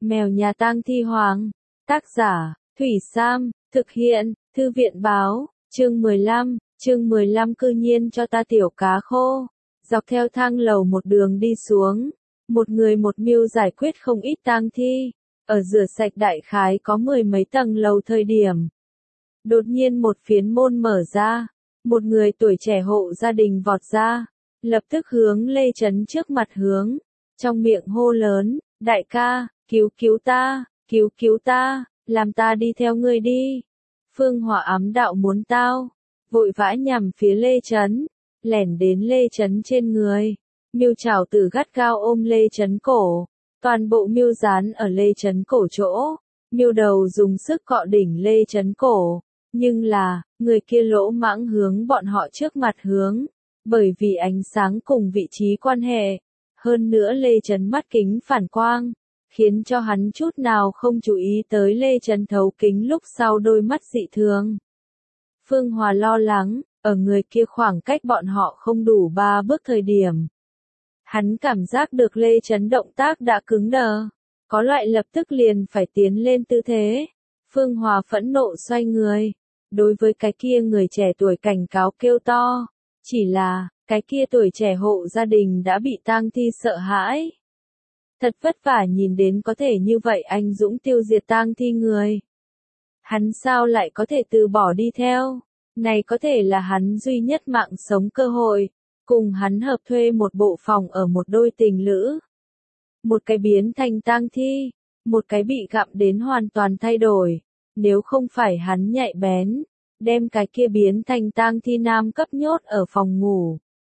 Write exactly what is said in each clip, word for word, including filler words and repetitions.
Mèo nhà tang thi hoàng. Tác giả, Thủy Sam, thực hiện, Thư viện báo, chương mười lăm, chương mười lăm cư nhiên cho ta tiểu cá khô. Dọc theo thang lầu một đường đi xuống, một người một mưu giải quyết không ít tang thi, ở rửa sạch đại khái có mười mấy tầng lầu thời điểm. Đột nhiên một phiến môn mở ra, một người tuổi trẻ hộ gia đình vọt ra, lập tức hướng Lê Chấn trước mặt hướng, trong miệng hô lớn, đại ca, cứu cứu ta, cứu cứu ta, làm ta đi theo ngươi đi. Phương Hòa ám đạo muốn tao, vội vã nhằm phía Lê Chấn, lẻn đến Lê Chấn trên người, mưu trảo tử gắt gao ôm Lê Chấn cổ, toàn bộ mưu dán ở Lê Chấn cổ chỗ, mưu đầu dùng sức cọ đỉnh Lê Chấn cổ, nhưng là, người kia lỗ mãng hướng bọn họ trước mặt hướng, bởi vì ánh sáng cùng vị trí quan hệ, hơn nữa Lê Chấn mắt kính phản quang, khiến cho hắn chút nào không chú ý tới Lê Chấn thấu kính lúc sau đôi mắt dị thường. Phương Hòa lo lắng, ở người kia khoảng cách bọn họ không đủ ba bước thời điểm. Hắn cảm giác được Lê Chấn động tác đã cứng đờ, có loại lập tức liền phải tiến lên tư thế. Phương Hòa phẫn nộ xoay người, đối với cái kia người trẻ tuổi cảnh cáo kêu to, chỉ là, cái kia tuổi trẻ hộ gia đình đã bị tang thi sợ hãi. Thật vất vả nhìn đến có thể như vậy anh dũng tiêu diệt tang thi người. Hắn sao lại có thể từ bỏ đi theo, này có thể là hắn duy nhất mạng sống cơ hội, cùng hắn hợp thuê một bộ phòng ở một đôi tình lữ. Một cái biến thành tang thi, một cái bị gặm đến hoàn toàn thay đổi, nếu không phải hắn nhạy bén, đem cái kia biến thành tang thi nam cấp nhốt ở phòng ngủ.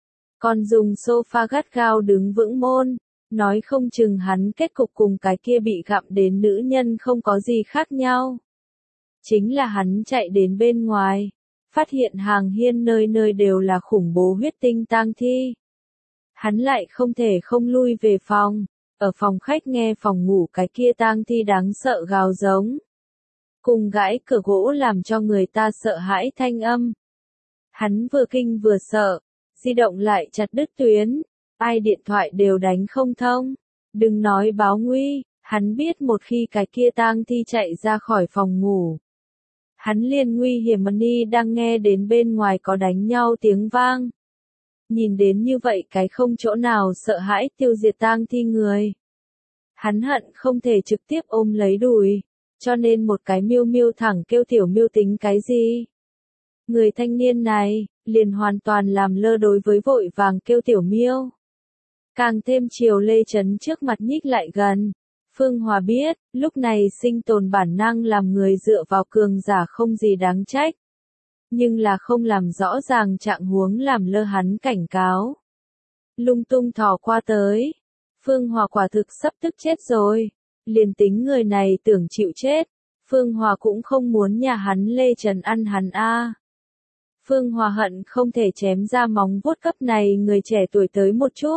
Còn dùng sofa gắt gao đứng vững môn, nói không chừng hắn kết cục cùng cái kia bị gặm đến nữ nhân không có gì khác nhau. Chính là hắn chạy đến bên ngoài, phát hiện hàng hiên nơi nơi đều là khủng bố huyết tinh tang thi. Hắn lại không thể không lui về phòng, ở phòng khách nghe phòng ngủ cái kia tang thi đáng sợ gào giống. Cùng gãi cửa gỗ làm cho người ta sợ hãi thanh âm. Hắn vừa kinh vừa sợ, di động lại chặt đứt tuyến, ai điện thoại đều đánh không thông. Đừng nói báo nguy, hắn biết một khi cái kia tang thi chạy ra khỏi phòng ngủ. Hắn liền nguy hiểm Mani đang nghe đến bên ngoài có đánh nhau tiếng vang. Nhìn đến như vậy cái không chỗ nào sợ hãi tiêu diệt tang thi người. Hắn hận không thể trực tiếp ôm lấy đùi, cho nên một cái miêu miêu thẳng kêu tiểu miêu tính cái gì. Người thanh niên này, liền hoàn toàn làm lơ đối với vội vàng kêu tiểu miêu. Càng thêm chiều Lê Chấn trước mặt nhích lại gần. Phương Hòa biết, lúc này sinh tồn bản năng làm người dựa vào cường giả không gì đáng trách. Nhưng là không làm rõ ràng trạng huống làm lơ hắn cảnh cáo. Lung tung thò qua tới. Phương Hòa quả thực sắp tức chết rồi. Liền tính người này tưởng chịu chết. Phương Hòa cũng không muốn nhà hắn Lê Trần ăn hắn a. Phương Hòa hận không thể chém ra móng vuốt cấp này người trẻ tuổi tới một chút.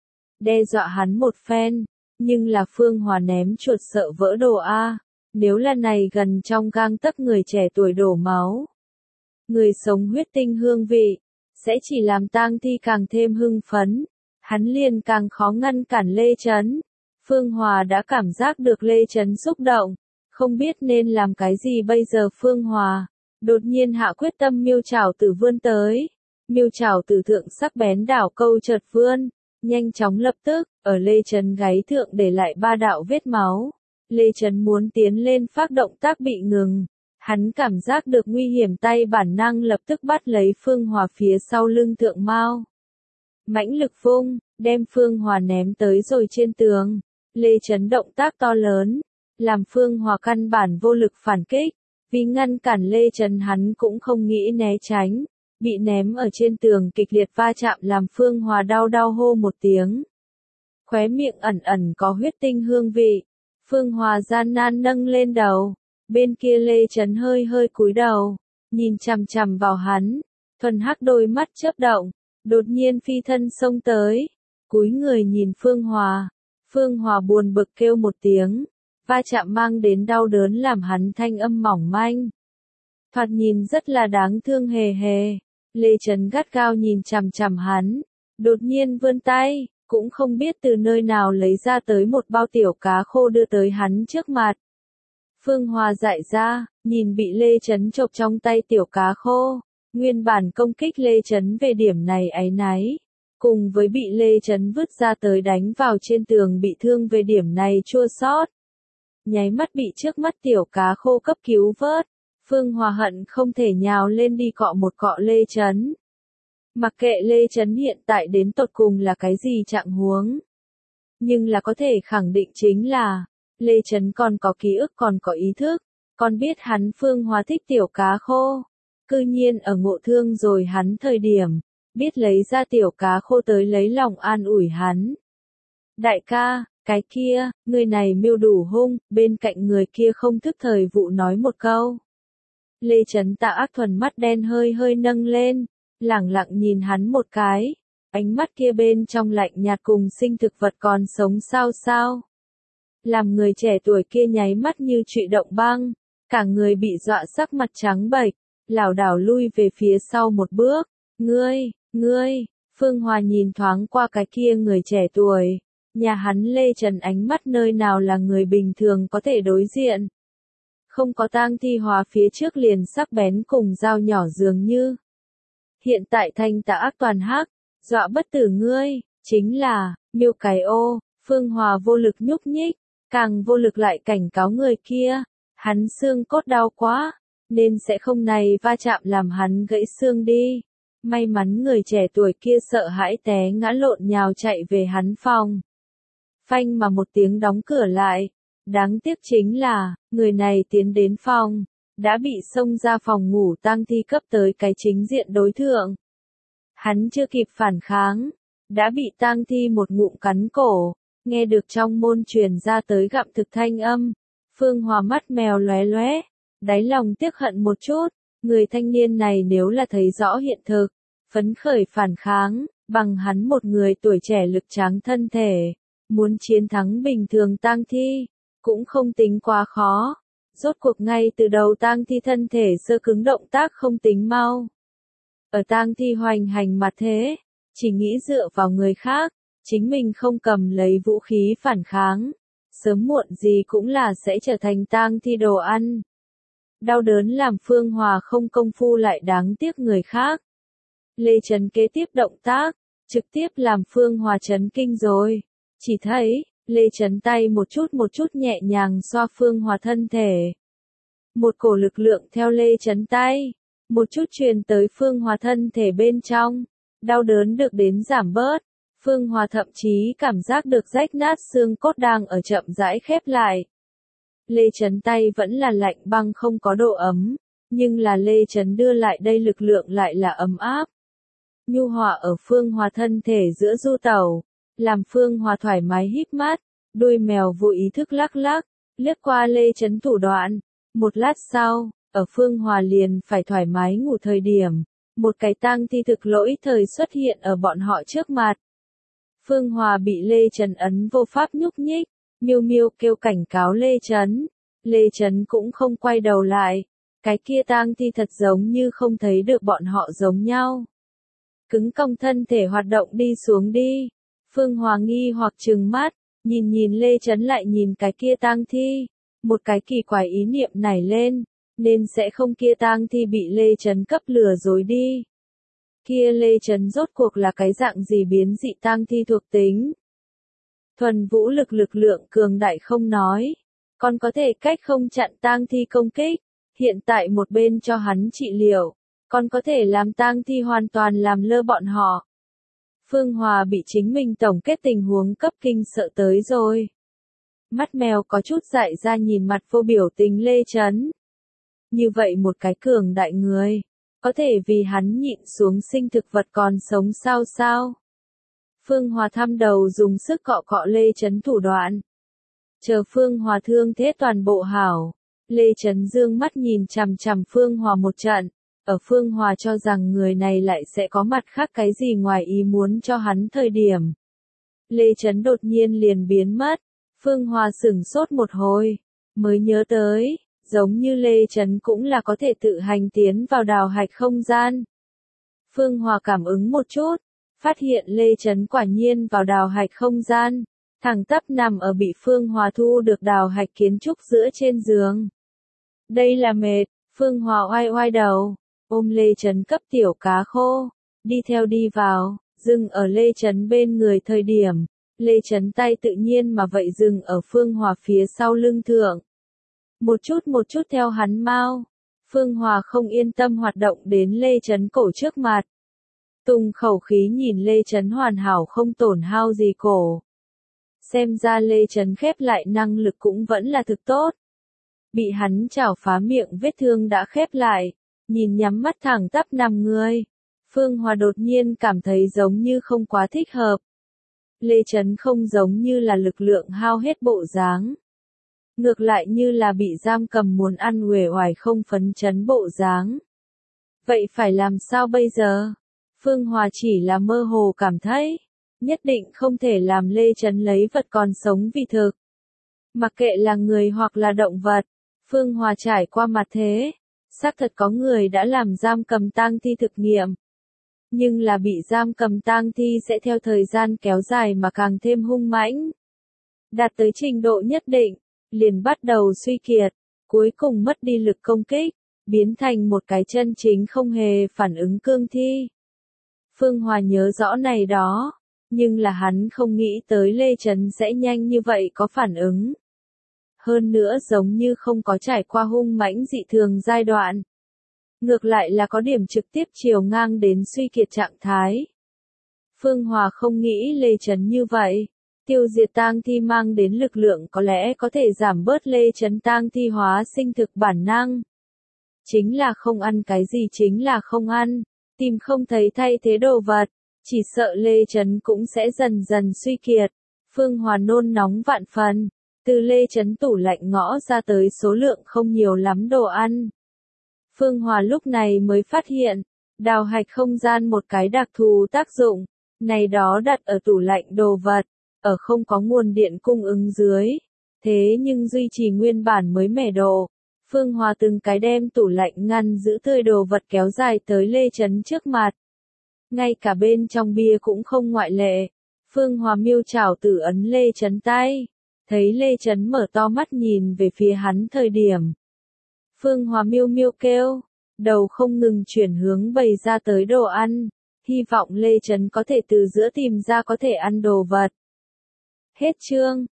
Đe dọa hắn một phen. Nhưng là Phương Hòa ném chuột sợ vỡ đồ a. Nếu là này gần trong gang tấc người trẻ tuổi đổ máu. Người sống huyết tinh hương vị, sẽ chỉ làm tang thi càng thêm hưng phấn. Hắn liền càng khó ngăn cản Lê Chấn. Phương Hòa đã cảm giác được Lê Chấn xúc động, không biết nên làm cái gì bây giờ. Phương Hòa đột nhiên hạ quyết tâm miêu trảo tử vươn tới. Miêu trảo tử thượng sắc bén đảo câu chợt vươn, nhanh chóng lập tức, ở Lê Chấn gáy thượng để lại ba đạo vết máu. Lê Chấn muốn tiến lên phát động tác bị ngừng. Hắn cảm giác được nguy hiểm tay bản năng lập tức bắt lấy Phương Hòa phía sau lưng thượng mao. Mãnh lực vung, đem Phương Hòa ném tới rồi trên tường. Lê Chấn động tác to lớn, làm Phương Hòa căn bản vô lực phản kích. Vì ngăn cản Lê Chấn hắn cũng không nghĩ né tránh. Bị ném ở trên tường kịch liệt va chạm làm Phương Hòa đau đau hô một tiếng. Khóe miệng ẩn ẩn có huyết tinh hương vị. Phương Hòa gian nan nâng lên đầu. Bên kia Lê Chấn hơi hơi cúi đầu, nhìn chằm chằm vào hắn, thuần hắc đôi mắt chớp động, đột nhiên phi thân xông tới, cúi người nhìn Phương Hòa. Phương Hòa buồn bực kêu một tiếng, va chạm mang đến đau đớn làm hắn thanh âm mỏng manh. Thoạt nhìn rất là đáng thương hề hề, Lê Chấn gắt gao nhìn chằm chằm hắn, đột nhiên vươn tay, cũng không biết từ nơi nào lấy ra tới một bao tiểu cá khô đưa tới hắn trước mặt. Phương Hòa dại ra, nhìn bị Lê Chấn chộp trong tay tiểu cá khô, nguyên bản công kích Lê Chấn về điểm này áy náy, cùng với bị Lê Chấn vứt ra tới đánh vào trên tường bị thương về điểm này chua xót. Nháy mắt bị trước mắt tiểu cá khô cấp cứu vớt, Phương Hòa hận không thể nhào lên đi cọ một cọ Lê Chấn. Mặc kệ Lê Chấn hiện tại đến tột cùng là cái gì trạng huống. Nhưng là có thể khẳng định chính là, Lê Chấn còn có ký ức còn có ý thức, còn biết hắn Phương Hòa thích tiểu cá khô. Cư nhiên ở ngộ thương rồi hắn thời điểm, biết lấy ra tiểu cá khô tới lấy lòng an ủi hắn. Đại ca, cái kia, người này mưu đủ hung, bên cạnh người kia không thức thời vụ nói một câu. Lê Chấn Tạ ác thuần mắt đen hơi hơi nâng lên, lẳng lặng nhìn hắn một cái, ánh mắt kia bên trong lạnh nhạt cùng sinh thực vật còn sống sao sao. Làm người trẻ tuổi kia nháy mắt như trụy động băng, cả người bị dọa sắc mặt trắng bệch, lảo đảo lui về phía sau một bước. Ngươi, ngươi, Phương Hòa nhìn thoáng qua cái kia người trẻ tuổi, nhà hắn Lê Trần ánh mắt nơi nào là người bình thường có thể đối diện. Không có tang thi hóa phía trước liền sắc bén cùng dao nhỏ dường như. Hiện tại thanh tà ác toàn hắc, dọa bất tử ngươi, chính là, miêu cái ô, Phương Hòa vô lực nhúc nhích, càng vô lực lại cảnh cáo người kia, hắn xương cốt đau quá, nên sẽ không này va chạm làm hắn gãy xương đi. May mắn người trẻ tuổi kia sợ hãi té ngã lộn nhào chạy về hắn phòng. Phanh mà một tiếng đóng cửa lại, đáng tiếc chính là, người này tiến đến phòng, đã bị xông ra phòng ngủ tang thi cấp tới cái chính diện đối thượng. Hắn chưa kịp phản kháng, đã bị tang thi một ngụm cắn cổ, nghe được trong môn truyền ra tới gặm thực thanh âm. Phương Hòa mắt mèo lóe lóe, đáy lòng tiếc hận một chút, người thanh niên này nếu là thấy rõ hiện thực, phấn khởi phản kháng, bằng hắn một người tuổi trẻ lực tráng thân thể, muốn chiến thắng bình thường tang thi, cũng không tính quá khó. Rốt cuộc ngay từ đầu tang thi thân thể sơ cứng động tác không tính mau. Ở tang thi hoành hành mặt thế, chỉ nghĩ dựa vào người khác, chính mình không cầm lấy vũ khí phản kháng, sớm muộn gì cũng là sẽ trở thành tang thi đồ ăn. Đau đớn làm Phương Hòa không công phu lại đáng tiếc người khác. Lê Trấn kế tiếp động tác, trực tiếp làm Phương Hòa chấn kinh rồi. Chỉ thấy, Lê Trấn tay một chút một chút nhẹ nhàng xoa Phương Hòa thân thể. Một cổ lực lượng theo Lê Trấn tay, một chút truyền tới Phương Hòa thân thể bên trong, đau đớn được đến giảm bớt. Phương Hòa thậm chí cảm giác được rách nát xương cốt đang ở chậm rãi khép lại. Lê Trấn tay vẫn là lạnh băng không có độ ấm, nhưng là Lê Trấn đưa lại đây lực lượng lại là ấm áp. Nhu hòa ở Phương Hòa thân thể giữa du tẩu, làm Phương Hòa thoải mái híp mắt, đuôi mèo vô ý thức lắc lắc, liếc qua Lê Trấn thủ đoạn. Một lát sau, ở Phương Hòa liền phải thoải mái ngủ thời điểm, một cái tang thi thực lỗi thời xuất hiện ở bọn họ trước mặt. Phương Hòa bị Lê Trấn ấn vô pháp nhúc nhích, miêu miêu kêu cảnh cáo Lê Trấn. Lê Trấn cũng không quay đầu lại, cái kia tang thi thật giống như không thấy được bọn họ giống nhau. Cứng cong thân thể hoạt động đi xuống đi. Phương Hòa nghi hoặc trừng mắt, nhìn nhìn Lê Trấn lại nhìn cái kia tang thi, một cái kỳ quái ý niệm nảy lên, nên sẽ không kia tang thi bị Lê Trấn cấp lừa dối đi. Kia Lê Trấn rốt cuộc là cái dạng gì biến dị tang thi thuộc tính? Thuần vũ lực lực lượng cường đại không nói, còn có thể cách không chặn tang thi công kích, hiện tại một bên cho hắn trị liệu, còn có thể làm tang thi hoàn toàn làm lơ bọn họ. Phương Hòa bị chính mình tổng kết tình huống cấp kinh sợ tới rồi. Mắt mèo có chút dại ra nhìn mặt vô biểu tình Lê Trấn. Như vậy một cái cường đại người, có thể vì hắn nhịn xuống sinh thực vật còn sống sao sao? Phương Hòa thăm đầu dùng sức cọ cọ Lê Trấn thủ đoạn. Chờ Phương Hòa thương thế toàn bộ hảo, Lê Trấn dương mắt nhìn chằm chằm Phương Hòa một trận, ở Phương Hòa cho rằng người này lại sẽ có mặt khác cái gì ngoài ý muốn cho hắn thời điểm. Lê Trấn đột nhiên liền biến mất, Phương Hòa sửng sốt một hồi, mới nhớ tới, giống như Lê Trấn cũng là có thể tự hành tiến vào đào hạch không gian. Phương Hòa cảm ứng một chút, phát hiện Lê Chấn quả nhiên vào đào hạch không gian, thẳng tắp nằm ở bị Phương Hòa thu được đào hạch kiến trúc giữa trên giường. Đây là mệt, Phương Hòa oai oai đầu, ôm Lê Chấn cấp tiểu cá khô, đi theo đi vào, dừng ở Lê Chấn bên người thời điểm, Lê Chấn tay tự nhiên mà vậy dừng ở Phương Hòa phía sau lưng thượng. Một chút một chút theo hắn mau, Phương Hòa không yên tâm hoạt động đến Lê Chấn cổ trước mặt. Tùng khẩu khí nhìn Lê Chấn hoàn hảo không tổn hao gì cổ. Xem ra Lê Chấn khép lại năng lực cũng vẫn là thực tốt. Bị hắn chảo phá miệng vết thương đã khép lại, nhìn nhắm mắt thẳng tắp nằm người. Phương Hòa đột nhiên cảm thấy giống như không quá thích hợp. Lê Chấn không giống như là lực lượng hao hết bộ dáng. Ngược lại như là bị giam cầm muốn ăn uể oải không phấn chấn bộ dáng. Vậy phải làm sao bây giờ? Phương Hòa chỉ là mơ hồ cảm thấy, nhất định không thể làm Lê Chấn lấy vật còn sống vì thực. Mặc kệ là người hoặc là động vật, Phương Hòa trải qua mặt thế, xác thật có người đã làm giam cầm tang thi thực nghiệm. Nhưng là bị giam cầm tang thi sẽ theo thời gian kéo dài mà càng thêm hung mãnh. Đạt tới trình độ nhất định, liền bắt đầu suy kiệt, cuối cùng mất đi lực công kích, biến thành một cái chân chính không hề phản ứng cương thi. Phương Hòa nhớ rõ này đó, nhưng là hắn không nghĩ tới Lê Chấn sẽ nhanh như vậy có phản ứng. Hơn nữa giống như không có trải qua hung mãnh dị thường giai đoạn. Ngược lại là có điểm trực tiếp chiều ngang đến suy kiệt trạng thái. Phương Hòa không nghĩ Lê Chấn như vậy. Tiêu diệt tang thi mang đến lực lượng có lẽ có thể giảm bớt Lê Chấn tang thi hóa sinh thực bản năng. Chính là không ăn cái gì chính là không ăn, tìm không thấy thay thế đồ vật, chỉ sợ Lê Chấn cũng sẽ dần dần suy kiệt. Phương Hòa nôn nóng vạn phần, từ Lê Chấn tủ lạnh ngõ ra tới số lượng không nhiều lắm đồ ăn. Phương Hòa lúc này mới phát hiện, đào hạch không gian một cái đặc thù tác dụng, này đó đặt ở tủ lạnh đồ vật, ở không có nguồn điện cung ứng dưới, thế nhưng duy trì nguyên bản mới mẻ độ. Phương Hòa từng cái đem tủ lạnh ngăn giữ tươi đồ vật kéo dài tới Lê Chấn trước mặt. Ngay cả bên trong bia cũng không ngoại lệ. Phương Hòa miêu chảo tử ấn Lê Chấn tay, thấy Lê Chấn mở to mắt nhìn về phía hắn thời điểm. Phương Hòa miêu miêu kêu, đầu không ngừng chuyển hướng bày ra tới đồ ăn, hy vọng Lê Chấn có thể từ giữa tìm ra có thể ăn đồ vật. Hết chương.